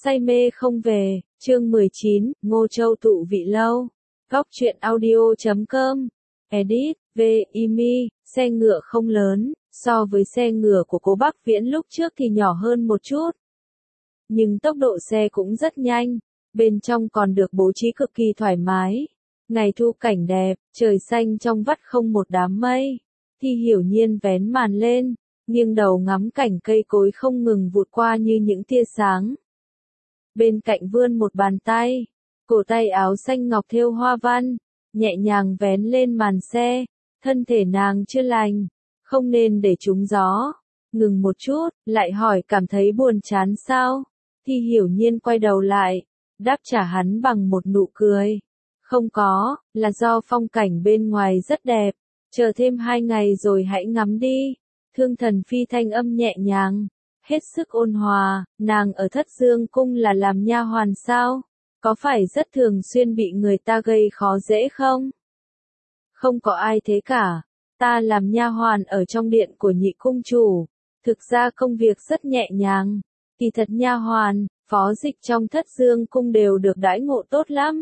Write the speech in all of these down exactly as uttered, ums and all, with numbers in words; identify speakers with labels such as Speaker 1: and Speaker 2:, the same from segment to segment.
Speaker 1: Say mê không về, chương mười chín, Ngô Châu tụ vị lâu. Góc truyện audio chấm com. Edit, V, Imi, xe ngựa không lớn, so với xe ngựa của cô Bắc Viễn lúc trước thì nhỏ hơn một chút. Nhưng tốc độ xe cũng rất nhanh, bên trong còn được bố trí cực kỳ thoải mái. Ngày thu cảnh đẹp, trời xanh trong vắt không một đám mây. Thi Hiểu Nhiên vén màn lên, nghiêng đầu ngắm cảnh cây cối không ngừng vụt qua như những tia sáng. Bên cạnh vươn một bàn tay, cổ tay áo xanh ngọc thêu hoa văn, nhẹ nhàng vén lên màn xe, thân thể nàng chưa lành, không nên để trúng gió. Ngừng một chút, lại hỏi cảm thấy buồn chán sao? Thi Hiểu Nhiên quay đầu lại, đáp trả hắn bằng một nụ cười. Không có, là do phong cảnh bên ngoài rất đẹp, chờ thêm hai ngày rồi hãy ngắm đi. Thương Thần Phi thanh âm nhẹ nhàng, hết sức ôn hòa. Nàng ở Thất Dương Cung là làm nha hoàn sao? Có phải rất thường xuyên bị người ta gây khó dễ không? Không có ai thế cả, ta làm nha hoàn ở trong điện của nhị cung chủ. Thực ra công việc rất nhẹ nhàng, kỳ thật nha hoàn, phó dịch trong Thất Dương Cung đều được đãi ngộ tốt lắm.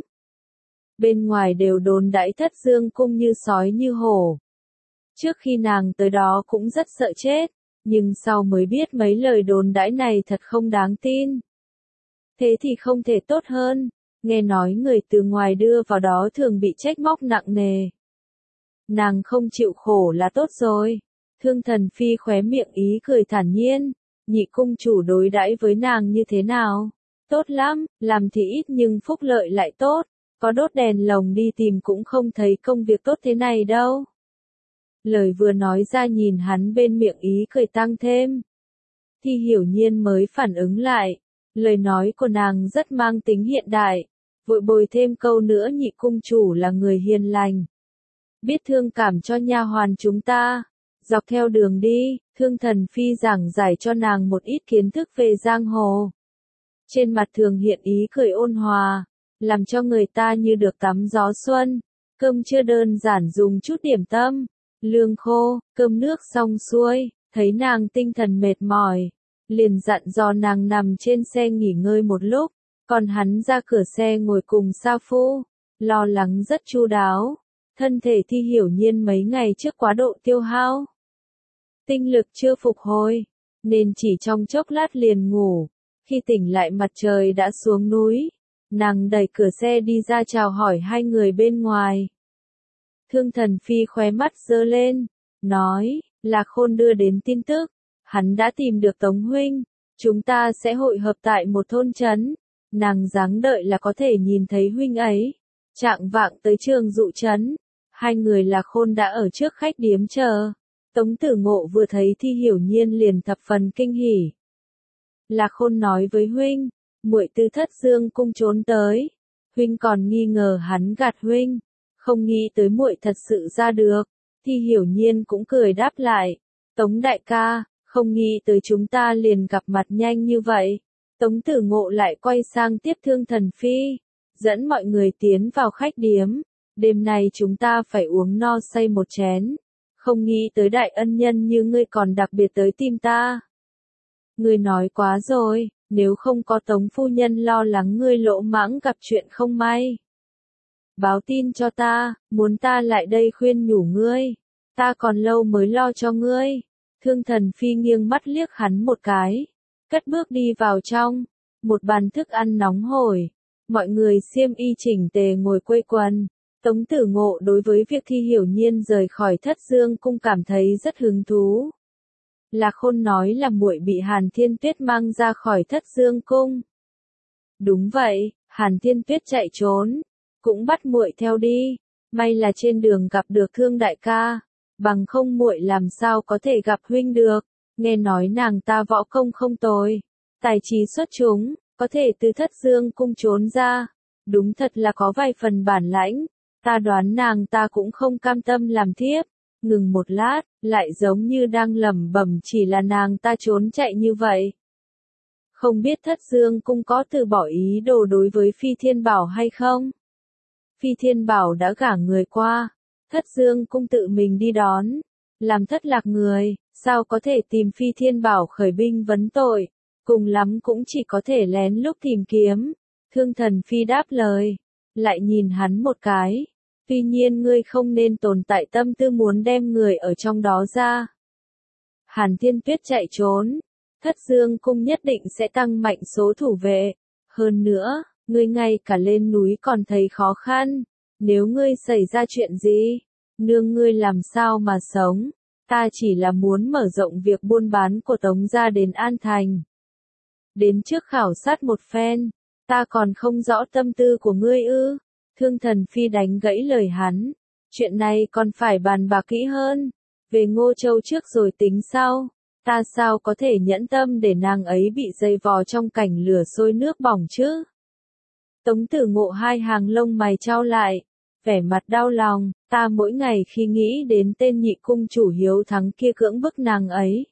Speaker 1: Bên ngoài đều đồn đãi Thất Dương Cung như sói như hổ. Trước khi nàng tới đó cũng rất sợ chết, nhưng sau mới biết mấy lời đồn đãi này thật không đáng tin. Thế thì không thể tốt hơn, nghe nói người từ ngoài đưa vào đó thường bị trách móc nặng nề. Nàng không chịu khổ là tốt rồi. Thương Thần Phi khóe miệng ý cười thản nhiên, nhị cung chủ đối đãi với nàng như thế nào? Tốt lắm, làm thì ít nhưng phúc lợi lại tốt, có đốt đèn lồng đi tìm cũng không thấy công việc tốt thế này đâu. Lời vừa nói ra nhìn hắn bên miệng ý cười tăng thêm. Thi Hiểu Nhiên mới phản ứng lại, lời nói của nàng rất mang tính hiện đại, vội bồi thêm câu nữa nhị cung chủ là người hiền lành. Biết thương cảm cho nha hoàn chúng ta. Dọc theo đường đi, Thương Thần Phi giảng giải cho nàng một ít kiến thức về giang hồ. Trên mặt thường hiện ý cười ôn hòa, làm cho người ta như được tắm gió xuân. Cơm chưa đơn giản dùng chút điểm tâm, lương khô, cơm nước xong xuôi, thấy nàng tinh thần mệt mỏi, liền dặn dò nàng nằm trên xe nghỉ ngơi một lúc, còn hắn ra cửa xe ngồi cùng Sa Phu, lo lắng rất chu đáo. Thân thể Thi Hiểu Nhiên mấy ngày trước quá độ tiêu hao, tinh lực chưa phục hồi, nên chỉ trong chốc lát liền ngủ. Khi tỉnh lại mặt trời đã xuống núi, nàng đẩy cửa xe đi ra chào hỏi hai người bên ngoài. Thương Thần Phi khóe mắt giơ lên, nói, Lạc Khôn đưa đến tin tức, hắn đã tìm được Tống huynh, chúng ta sẽ hội hợp tại một thôn trấn, nàng dáng đợi là có thể nhìn thấy huynh ấy. Trạng vạng tới Trường Dụ trấn, hai người Lạc Khôn đã ở trước khách điếm chờ. Tống Tử Ngộ vừa thấy Thi Hiểu Nhiên liền thập phần kinh hỉ. Lạc Khôn nói với huynh, muội từ Thất Dương Cung trốn tới, huynh còn nghi ngờ hắn gạt huynh, không nghĩ tới muội thật sự ra được. Thi Hiểu Nhiên cũng cười đáp lại, Tống đại ca, không nghĩ tới chúng ta liền gặp mặt nhanh như vậy. Tống Tử Ngộ lại quay sang tiếp Thương Thần Phi, dẫn mọi người tiến vào khách điếm, đêm nay chúng ta phải uống no say một chén. Không nghĩ tới đại ân nhân như ngươi còn đặc biệt tới tìm ta. Ngươi nói quá rồi, nếu không có Tống phu nhân lo lắng ngươi lỗ mãng gặp chuyện không may. Báo tin cho ta, muốn ta lại đây khuyên nhủ ngươi. Ta còn lâu mới lo cho ngươi. Thương Thần Phi nghiêng mắt liếc hắn một cái, cất bước đi vào trong. Một bàn thức ăn nóng hổi, mọi người xiêm y chỉnh tề ngồi quây quần. Tống Tử Ngộ đối với việc Thi Hiểu Nhiên rời khỏi Thất Dương Cung cảm thấy rất hứng thú. Lạc Khôn nói là muội bị Hàn Thiên Tuyết mang ra khỏi Thất Dương Cung. Đúng vậy, Hàn Thiên Tuyết chạy trốn, cũng bắt muội theo đi. May là trên đường gặp được Thương đại ca, bằng không muội làm sao có thể gặp huynh được. Nghe nói nàng ta võ công không tồi, tài trí xuất chúng, có thể từ Thất Dương Cung trốn ra, đúng thật là có vài phần bản lãnh. Ta đoán nàng ta cũng không cam tâm làm thiếp. Ngừng một lát, lại giống như đang lẩm bẩm chỉ là nàng ta trốn chạy như vậy. Không biết Thất Dương Cung có từ bỏ ý đồ đối với Phi Thiên Bảo hay không? Phi Thiên Bảo đã gả người qua, Thất Dương Cung tự mình đi đón, làm thất lạc người, sao có thể tìm Phi Thiên Bảo khởi binh vấn tội, cùng lắm cũng chỉ có thể lén lút tìm kiếm. Thương Thần Phi đáp lời, lại nhìn hắn một cái. Tuy nhiên ngươi không nên tồn tại tâm tư muốn đem người ở trong đó ra. Hàn Thiên Tuyết chạy trốn, Thất Dương Cung nhất định sẽ tăng mạnh số thủ vệ. Hơn nữa, ngươi ngay cả lên núi còn thấy khó khăn. Nếu ngươi xảy ra chuyện gì, nương ngươi làm sao mà sống? Ta chỉ là muốn mở rộng việc buôn bán của Tống gia đến An Thành. Đến trước khảo sát một phen, ta còn không rõ tâm tư của ngươi ư? Thương Thần Phi đánh gãy lời hắn. Chuyện này còn phải bàn bạc kỹ hơn. Về Ngô Châu trước rồi tính sau. Ta sao có thể nhẫn tâm để nàng ấy bị dây vò trong cảnh lửa sôi nước bỏng chứ? Tống Tử Ngộ hai hàng lông mày chau lại, vẻ mặt đau lòng. Ta mỗi ngày khi nghĩ đến tên nhị cung chủ hiếu thắng kia cưỡng bức nàng ấy,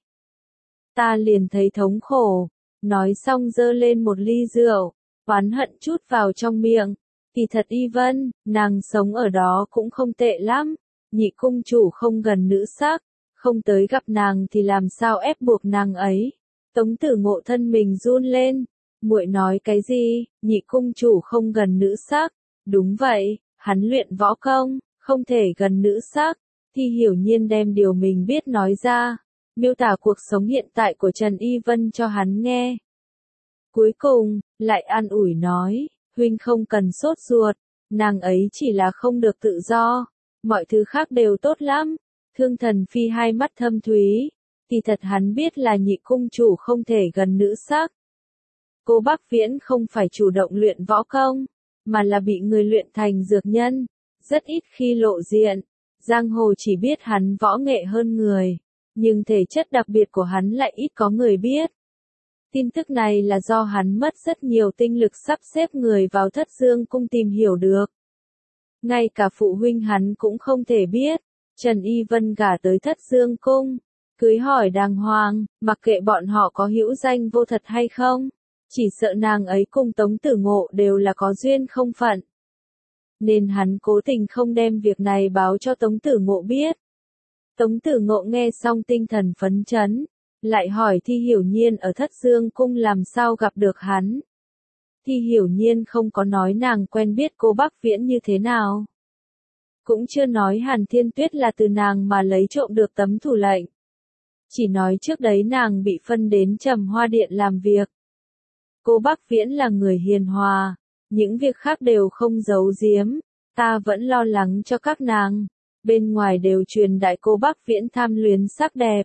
Speaker 1: ta liền thấy thống khổ. Nói xong giơ lên một ly rượu, oán hận chút vào trong miệng. Kỳ thật Y Vân, nàng sống ở đó cũng không tệ lắm. Nhị cung chủ không gần nữ sắc, không tới gặp nàng thì làm sao ép buộc nàng ấy. Tống Tử Ngộ thân mình run lên. Muội nói cái gì? Nhị cung chủ không gần nữ sắc? Đúng vậy, hắn luyện võ công, không thể gần nữ sắc. Thi Hiểu Nhiên đem điều mình biết nói ra, miêu tả cuộc sống hiện tại của Trần Y Vân cho hắn nghe. Cuối cùng, lại an ủi nói, huynh không cần sốt ruột, nàng ấy chỉ là không được tự do, mọi thứ khác đều tốt lắm. Thương Thần Phi hai mắt thâm thúy, kỳ thật hắn biết là nhị cung chủ không thể gần nữ sắc. Cô Bắc Viễn không phải chủ động luyện võ công, mà là bị người luyện thành dược nhân, rất ít khi lộ diện. Giang hồ chỉ biết hắn võ nghệ hơn người, nhưng thể chất đặc biệt của hắn lại ít có người biết. Tin tức này là do hắn mất rất nhiều tinh lực sắp xếp người vào Thất Dương Cung tìm hiểu được. Ngay cả phụ huynh hắn cũng không thể biết. Trần Y Vân gả tới Thất Dương Cung, cưới hỏi đàng hoàng, mặc kệ bọn họ có hữu danh vô thật hay không, chỉ sợ nàng ấy cùng Tống Tử Ngộ đều là có duyên không phận. Nên hắn cố tình không đem việc này báo cho Tống Tử Ngộ biết. Tống Tử Ngộ nghe xong tinh thần phấn chấn, lại hỏi Thi Hiểu Nhiên ở Thất Dương Cung làm sao gặp được hắn. Thi Hiểu Nhiên không có nói nàng quen biết cô Bắc Viễn như thế nào. Cũng chưa nói Hàn Thiên Tuyết là từ nàng mà lấy trộm được tấm thủ lệnh. Chỉ nói trước đấy nàng bị phân đến Trầm Hoa Điện làm việc. Cô Bắc Viễn là người hiền hòa, những việc khác đều không giấu giếm, ta vẫn lo lắng cho các nàng. Bên ngoài đều truyền đại cô Bắc Viễn tham luyến sắc đẹp.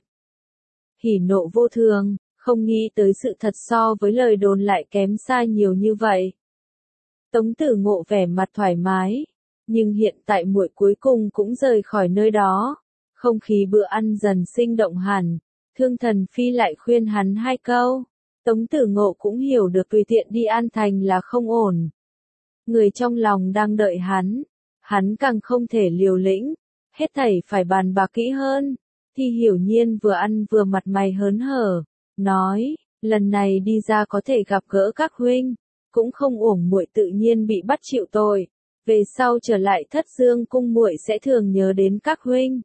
Speaker 1: Hỉ nộ vô thường, không nghĩ tới sự thật so với lời đồn lại kém xa nhiều như vậy. Tống Tử Ngộ vẻ mặt thoải mái, nhưng hiện tại muội cuối cùng cũng rời khỏi nơi đó. Không khí bữa ăn dần sinh động hẳn, Thương Thần Phi lại khuyên hắn hai câu. Tống Tử Ngộ cũng hiểu được tùy tiện đi An Thành là không ổn. Người trong lòng đang đợi hắn, hắn càng không thể liều lĩnh, hết thảy phải bàn bạc kỹ hơn. Thi Hiểu Nhiên vừa ăn vừa mặt mày hớn hở, nói, lần này đi ra có thể gặp gỡ các huynh, cũng không uổng muội tự nhiên bị bắt chịu tội, về sau trở lại Thất Dương Cung muội sẽ thường nhớ đến các huynh.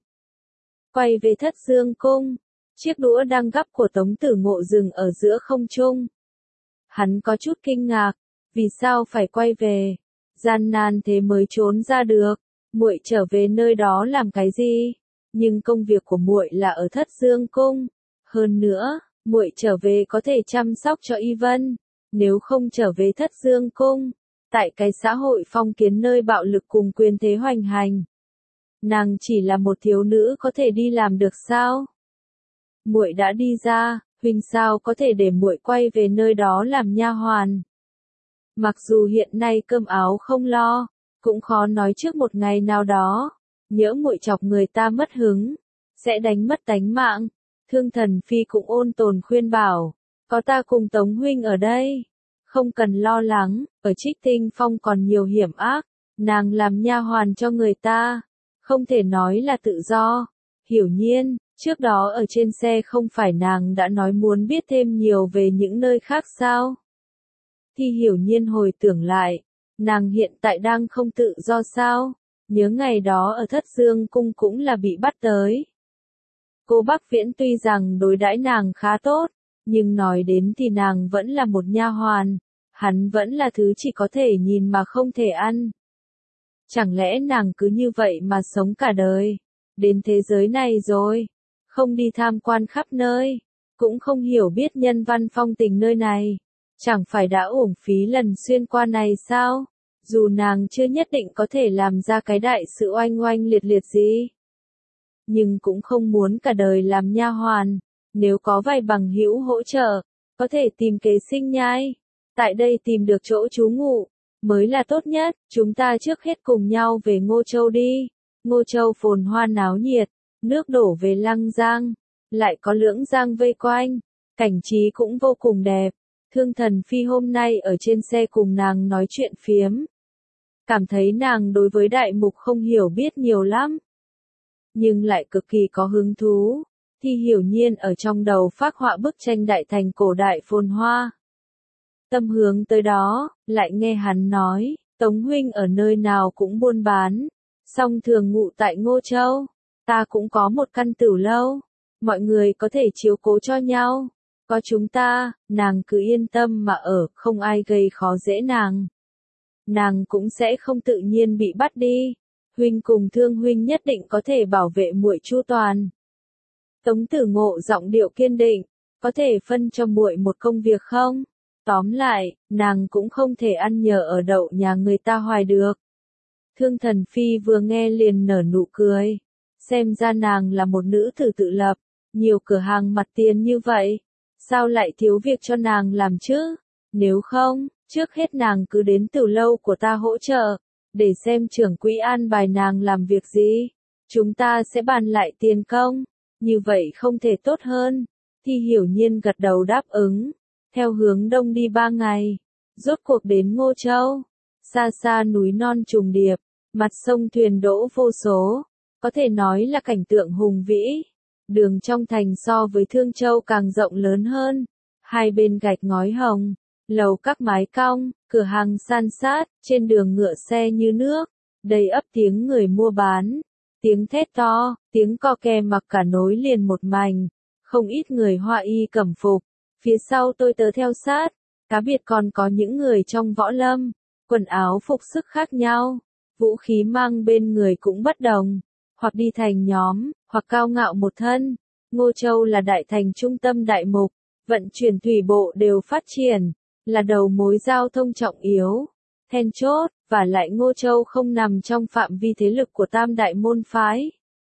Speaker 1: Quay về Thất Dương Cung, chiếc đũa đang gắp của Tống Tử Ngộ dừng ở giữa không trung. Hắn có chút kinh ngạc, vì sao phải quay về, gian nan thế mới trốn ra được, muội trở về nơi đó làm cái gì? Nhưng công việc của muội là ở Thất Dương Cung, hơn nữa, muội trở về có thể chăm sóc cho Y Vân, nếu không trở về Thất Dương Cung, tại cái xã hội phong kiến nơi bạo lực cùng quyền thế hoành hành, nàng chỉ là một thiếu nữ có thể đi làm được sao? Muội đã đi ra, huynh sao có thể để muội quay về nơi đó làm nha hoàn? Mặc dù hiện nay cơm áo không lo, cũng khó nói trước một ngày nào đó, nhỡ muội chọc người ta mất hứng, sẽ đánh mất tánh mạng. Thương Thần Phi cũng ôn tồn khuyên bảo, có ta cùng Tống huynh ở đây, không cần lo lắng, ở Trích Tinh Phong còn nhiều hiểm ác, nàng làm nha hoàn cho người ta, không thể nói là tự do. Hiểu Nhiên, trước đó ở trên xe không phải nàng đã nói muốn biết thêm nhiều về những nơi khác sao? Thi Hiểu Nhiên hồi tưởng lại, nàng hiện tại đang không tự do sao? Nhớ ngày đó ở Thất Dương Cung cũng là bị bắt tới. Cô Bắc Viễn tuy rằng đối đãi nàng khá tốt, nhưng nói đến thì nàng vẫn là một nha hoàn, hắn vẫn là thứ chỉ có thể nhìn mà không thể ăn. Chẳng lẽ nàng cứ như vậy mà sống cả đời, đến thế giới này rồi, không đi tham quan khắp nơi, cũng không hiểu biết nhân văn phong tình nơi này, chẳng phải đã uổng phí lần xuyên qua này sao? Dù nàng chưa nhất định có thể làm ra cái đại sự oanh oanh liệt liệt gì, nhưng cũng không muốn cả đời làm nha hoàn, nếu có vài bằng hữu hỗ trợ, có thể tìm kế sinh nhai, tại đây tìm được chỗ trú ngụ, mới là tốt nhất. Chúng ta trước hết cùng nhau về Ngô Châu đi. Ngô Châu phồn hoa náo nhiệt, nước đổ về Lăng Giang, lại có Lưỡng Giang vây quanh, cảnh trí cũng vô cùng đẹp. Thương Thần Phi hôm nay ở trên xe cùng nàng nói chuyện phiếm, cảm thấy nàng đối với đại mục không hiểu biết nhiều lắm, nhưng lại cực kỳ có hứng thú. Thi Hiểu Nhiên ở trong đầu phác họa bức tranh đại thành cổ đại phồn hoa. Tâm hướng tới đó, lại nghe hắn nói, Tống huynh ở nơi nào cũng buôn bán, song thường ngụ tại Ngô Châu, ta cũng có một căn tửu lâu, mọi người có thể chiếu cố cho nhau, có chúng ta, nàng cứ yên tâm mà ở, không ai gây khó dễ nàng. Nàng cũng sẽ không tự nhiên bị bắt đi, huynh cùng Thương huynh nhất định có thể bảo vệ muội chu toàn. Tống Tử Ngộ giọng điệu kiên định, có thể phân cho muội một công việc không? Tóm lại, nàng cũng không thể ăn nhờ ở đậu nhà người ta hoài được. Thương Thần Phi vừa nghe liền nở nụ cười, xem ra nàng là một nữ tử tự lập, nhiều cửa hàng mặt tiền như vậy, sao lại thiếu việc cho nàng làm chứ? Nếu không, trước hết nàng cứ đến tửu lâu của ta hỗ trợ, để xem trưởng quỹ an bài nàng làm việc gì, chúng ta sẽ bàn lại tiền công, như vậy không thể tốt hơn. Thi Hiểu Nhiên gật đầu đáp ứng, theo hướng đông đi ba ngày, rốt cuộc đến Ngô Châu. Xa xa núi non trùng điệp, mặt sông thuyền đỗ vô số, có thể nói là cảnh tượng hùng vĩ. Đường trong thành so với Thương Châu càng rộng lớn hơn, hai bên gạch ngói hồng, lầu các mái cong, cửa hàng san sát, trên đường ngựa xe như nước, đầy ắp tiếng người mua bán, tiếng thét to, tiếng co kè mặc cả nối liền một mảnh, không ít người hoa y cẩm phục, phía sau tôi tớ theo sát, cá biệt còn có những người trong võ lâm, quần áo phục sức khác nhau, vũ khí mang bên người cũng bất đồng, hoặc đi thành nhóm, hoặc cao ngạo một thân. Ngô Châu là đại thành trung tâm đại mục, vận chuyển thủy bộ đều phát triển, là đầu mối giao thông trọng yếu, then chốt, và lại Ngô Châu không nằm trong phạm vi thế lực của tam đại môn phái.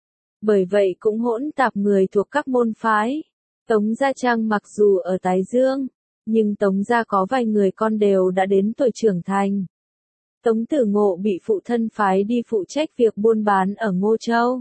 Speaker 1: Bởi vậy cũng hỗn tạp người thuộc các môn phái. Tống Gia Trang mặc dù ở Tái Dương, nhưng Tống Gia có vài người con đều đã đến tuổi trưởng thành. Tống Tử Ngộ bị phụ thân phái đi phụ trách việc buôn bán ở Ngô Châu.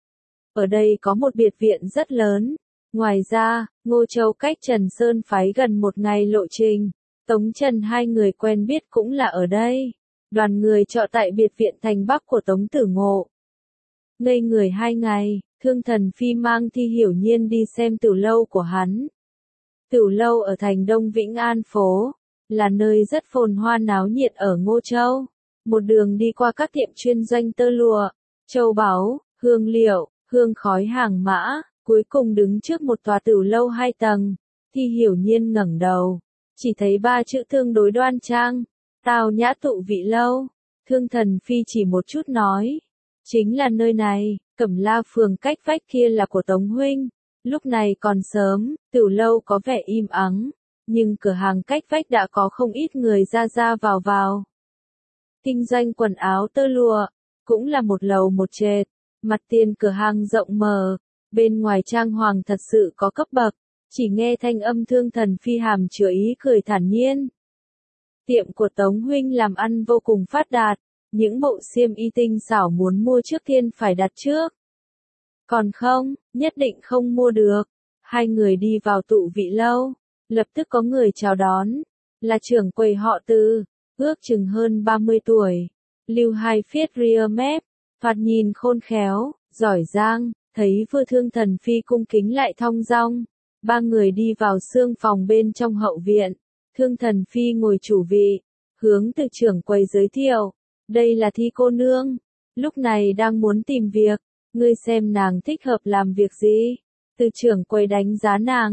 Speaker 1: Ở đây có một biệt viện rất lớn. Ngoài ra, Ngô Châu cách Trần Sơn phái gần một ngày lộ trình. Tống Trần hai người quen biết cũng là ở đây. Đoàn người trọ tại biệt viện thành Bắc của Tống Tử Ngộ. Ngây người hai ngày, Thương Thần Phi mang Thi Hiểu Nhiên đi xem tửu lâu của hắn. Tửu lâu ở thành Đông Vĩnh An phố, là nơi rất phồn hoa náo nhiệt ở Ngô Châu. Một đường đi qua các tiệm chuyên doanh tơ lụa, châu báu, hương liệu, hương khói hàng mã, cuối cùng đứng trước một tòa tửu lâu hai tầng. Thi Hiểu Nhiên ngẩng đầu, chỉ thấy ba chữ tương đối đoan trang, Tào Nhã Tụ Vị Lâu. Thương Thần Phi chỉ một chút nói, chính là nơi này, Cẩm La phường cách vách kia là của Tống huynh. Lúc này còn sớm, tửu lâu có vẻ im ắng, nhưng cửa hàng cách vách đã có không ít người ra ra vào vào. Kinh doanh quần áo tơ lụa, cũng là một lầu một trệt, mặt tiền cửa hàng rộng mở, bên ngoài trang hoàng thật sự có cấp bậc, chỉ nghe thanh âm Thương Thần Phi hàm chứa ý cười thản nhiên. Tiệm của Tống huynh làm ăn vô cùng phát đạt, những bộ xiêm y tinh xảo muốn mua trước tiên phải đặt trước. Còn không, nhất định không mua được. Hai người đi vào Tụ Vị Lâu, lập tức có người chào đón, là trưởng quầy họ Từ, ước chừng hơn ba mươi tuổi, lưu hai phiết ria mép, thoạt nhìn khôn khéo, giỏi giang, thấy vừa Thương Thần Phi cung kính lại thong dong. Ba người đi vào xương phòng bên trong hậu viện, Thương Thần Phi ngồi chủ vị, hướng từ trưởng quầy giới thiệu, đây là Thi cô nương, lúc này đang muốn tìm việc, ngươi xem nàng thích hợp làm việc gì. Từ trưởng quầy đánh giá nàng,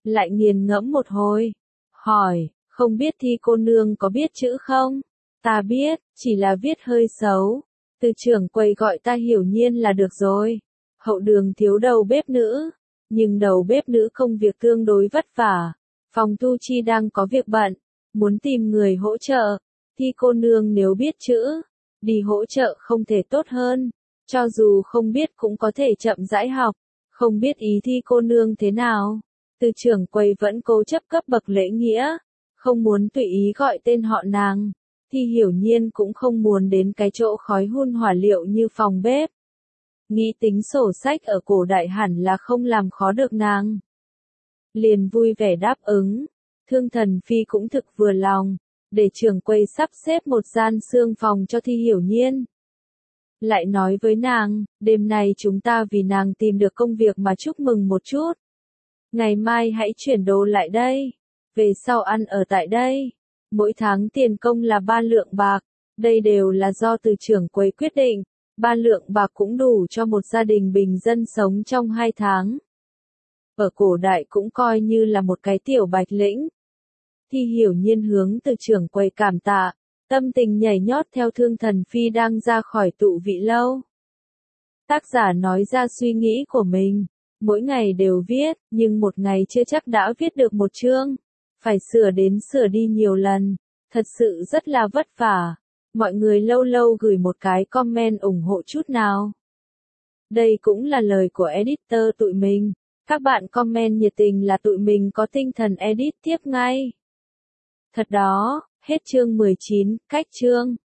Speaker 1: lại nghiền ngẫm một hồi, hỏi, không biết Thi cô nương có biết chữ không? Ta biết, chỉ là viết hơi xấu. Từ trưởng quầy gọi ta Hiểu Nhiên là được rồi. Hậu đường thiếu đầu bếp nữ, nhưng đầu bếp nữ công việc tương đối vất vả. Phòng tu chi đang có việc bận, muốn tìm người hỗ trợ. Thi cô nương nếu biết chữ, đi hỗ trợ không thể tốt hơn. Cho dù không biết cũng có thể chậm rãi học. Không biết ý Thi cô nương thế nào. Từ trưởng quầy vẫn cố chấp cấp bậc lễ nghĩa, không muốn tùy ý gọi tên họ nàng. Thi Hiểu Nhiên cũng không muốn đến cái chỗ khói hun hỏa liệu như phòng bếp. Nghĩ tính sổ sách ở cổ đại hẳn là không làm khó được nàng. Liền vui vẻ đáp ứng. Thương Thần Phi cũng thực vừa lòng, để trưởng quầy sắp xếp một gian xương phòng cho Thi Hiểu Nhiên. Lại nói với nàng, đêm nay chúng ta vì nàng tìm được công việc mà chúc mừng một chút. Ngày mai hãy chuyển đồ lại đây. Về sau ăn ở tại đây. Mỗi tháng tiền công là ba lượng bạc. Đây đều là do từ trưởng quầy quyết định. Ba lượng bạc cũng đủ cho một gia đình bình dân sống trong hai tháng. Ở cổ đại cũng coi như là một cái tiểu bạch lĩnh. Thi Hiểu Nhiên hướng từ trưởng quầy cảm tạ, tâm tình nhảy nhót theo Thương Thần Phi đang ra khỏi tụ vị lâu. Tác giả nói ra suy nghĩ của mình. Mỗi ngày đều viết, nhưng một ngày chưa chắc đã viết được một chương. Phải sửa đến sửa đi nhiều lần. Thật sự rất là vất vả. Mọi người lâu lâu gửi một cái comment ủng hộ chút nào. Đây cũng là lời của editor tụi mình. Các bạn comment nhiệt tình là tụi mình có tinh thần edit tiếp ngay. Thật đó, hết chương mười chín, cách chương.